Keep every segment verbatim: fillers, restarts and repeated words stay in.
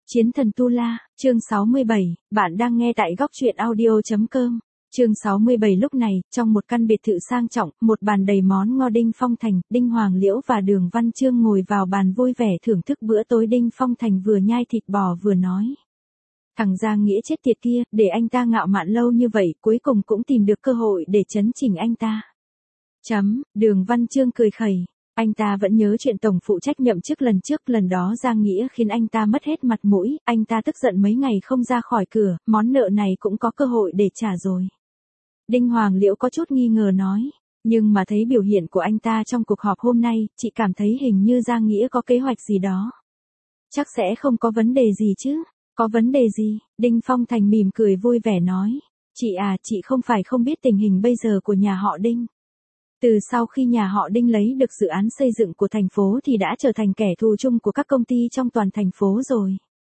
Chiến thần Tu La, chương sáu mươi bảy, bạn đang nghe tại góc truyện audio chấm com. Chương sáu mươi bảy lúc này, trong một căn biệt thự sang trọng, một bàn đầy món ngon Đinh Phong Thành, Đinh Hoàng Liễu và Đường Văn Chương ngồi vào bàn vui vẻ thưởng thức bữa tối. Đinh Phong Thành vừa nhai thịt bò vừa nói. Thằng Giang Nghĩa chết tiệt kia, để anh ta ngạo mạn lâu như vậy, cuối cùng cũng tìm được cơ hội để chấn chỉnh anh ta. Chấm, Đường Văn Chương cười khẩy. Anh ta vẫn nhớ chuyện tổng phụ trách nhậm chức lần trước, lần đó Giang Nghĩa khiến anh ta mất hết mặt mũi, anh ta tức giận mấy ngày không ra khỏi cửa, món nợ này cũng có cơ hội để trả rồi. Đinh Hoàng Liễu có chút nghi ngờ nói, nhưng mà thấy biểu hiện của anh ta trong cuộc họp hôm nay, chị cảm thấy hình như Giang Nghĩa có kế hoạch gì đó. Chắc sẽ không có vấn đề gì chứ, có vấn đề gì, Đinh Phong Thành mỉm cười vui vẻ nói, chị à, chị không phải không biết tình hình bây giờ của nhà họ Đinh. Từ sau khi nhà họ Đinh lấy được dự án xây dựng của thành phố thì đã trở thành kẻ thù chung của các công ty trong toàn thành phố rồi.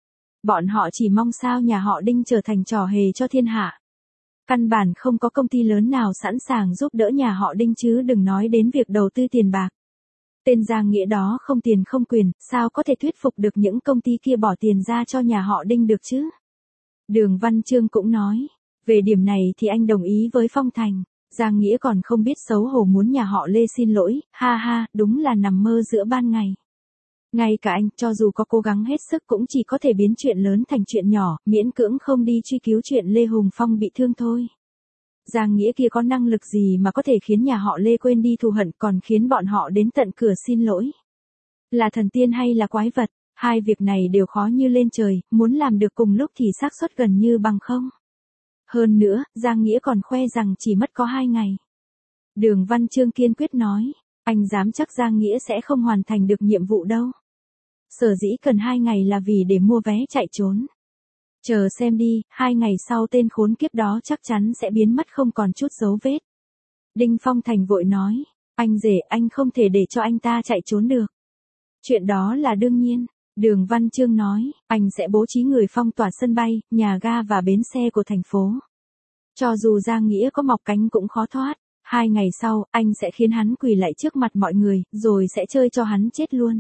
Bọn họ chỉ mong sao nhà họ Đinh trở thành trò hề cho thiên hạ. Căn bản không có công ty lớn nào sẵn sàng giúp đỡ nhà họ Đinh chứ đừng nói đến việc đầu tư tiền bạc. Tên Giang Nghĩa đó không tiền không quyền, sao có thể thuyết phục được những công ty kia bỏ tiền ra cho nhà họ Đinh được chứ? Đường Văn Chương cũng nói, về điểm này thì anh đồng ý với Phong Thành. Giang Nghĩa còn không biết xấu hổ muốn nhà họ Lê xin lỗi, ha ha, đúng là nằm mơ giữa ban ngày. Ngay cả anh, cho dù có cố gắng hết sức cũng chỉ có thể biến chuyện lớn thành chuyện nhỏ, miễn cưỡng không đi truy cứu chuyện Lê Hùng Phong bị thương thôi. Giang Nghĩa kia có năng lực gì mà có thể khiến nhà họ Lê quên đi thù hận, còn khiến bọn họ đến tận cửa xin lỗi? Là thần tiên hay là quái vật, hai việc này đều khó như lên trời, muốn làm được cùng lúc thì xác suất gần như bằng không. Hơn nữa, Giang Nghĩa còn khoe rằng chỉ mất có hai ngày. Đường Văn Chương kiên quyết nói, anh dám chắc Giang Nghĩa sẽ không hoàn thành được nhiệm vụ đâu. Sở dĩ cần hai ngày là vì để mua vé chạy trốn. Chờ xem đi, hai ngày sau tên khốn kiếp đó chắc chắn sẽ biến mất không còn chút dấu vết. Đinh Phong Thành vội nói, anh rể, anh không thể để cho anh ta chạy trốn được. Chuyện đó là đương nhiên. Đường Văn Chương nói, anh sẽ bố trí người phong tỏa sân bay, nhà ga và bến xe của thành phố. Cho dù Giang Nghĩa có mọc cánh cũng khó thoát. Hai ngày sau, anh sẽ khiến hắn quỳ lại trước mặt mọi người, rồi sẽ chơi cho hắn chết luôn.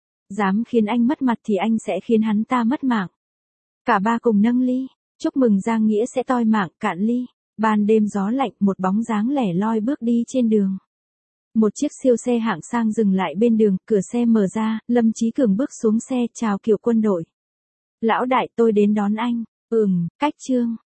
Dám khiến anh mất mặt thì anh sẽ khiến hắn ta mất mạng. Cả ba cùng nâng ly, chúc mừng Giang Nghĩa sẽ toi mạng, cạn ly. Ban đêm gió lạnh, một bóng dáng lẻ loi bước đi trên đường. Một chiếc siêu xe hạng sang dừng lại bên đường, cửa xe mở ra, Lâm Chí Cường bước xuống xe, chào kiểu quân đội. Lão đại, tôi đến đón anh. Ừm, Cách Trương.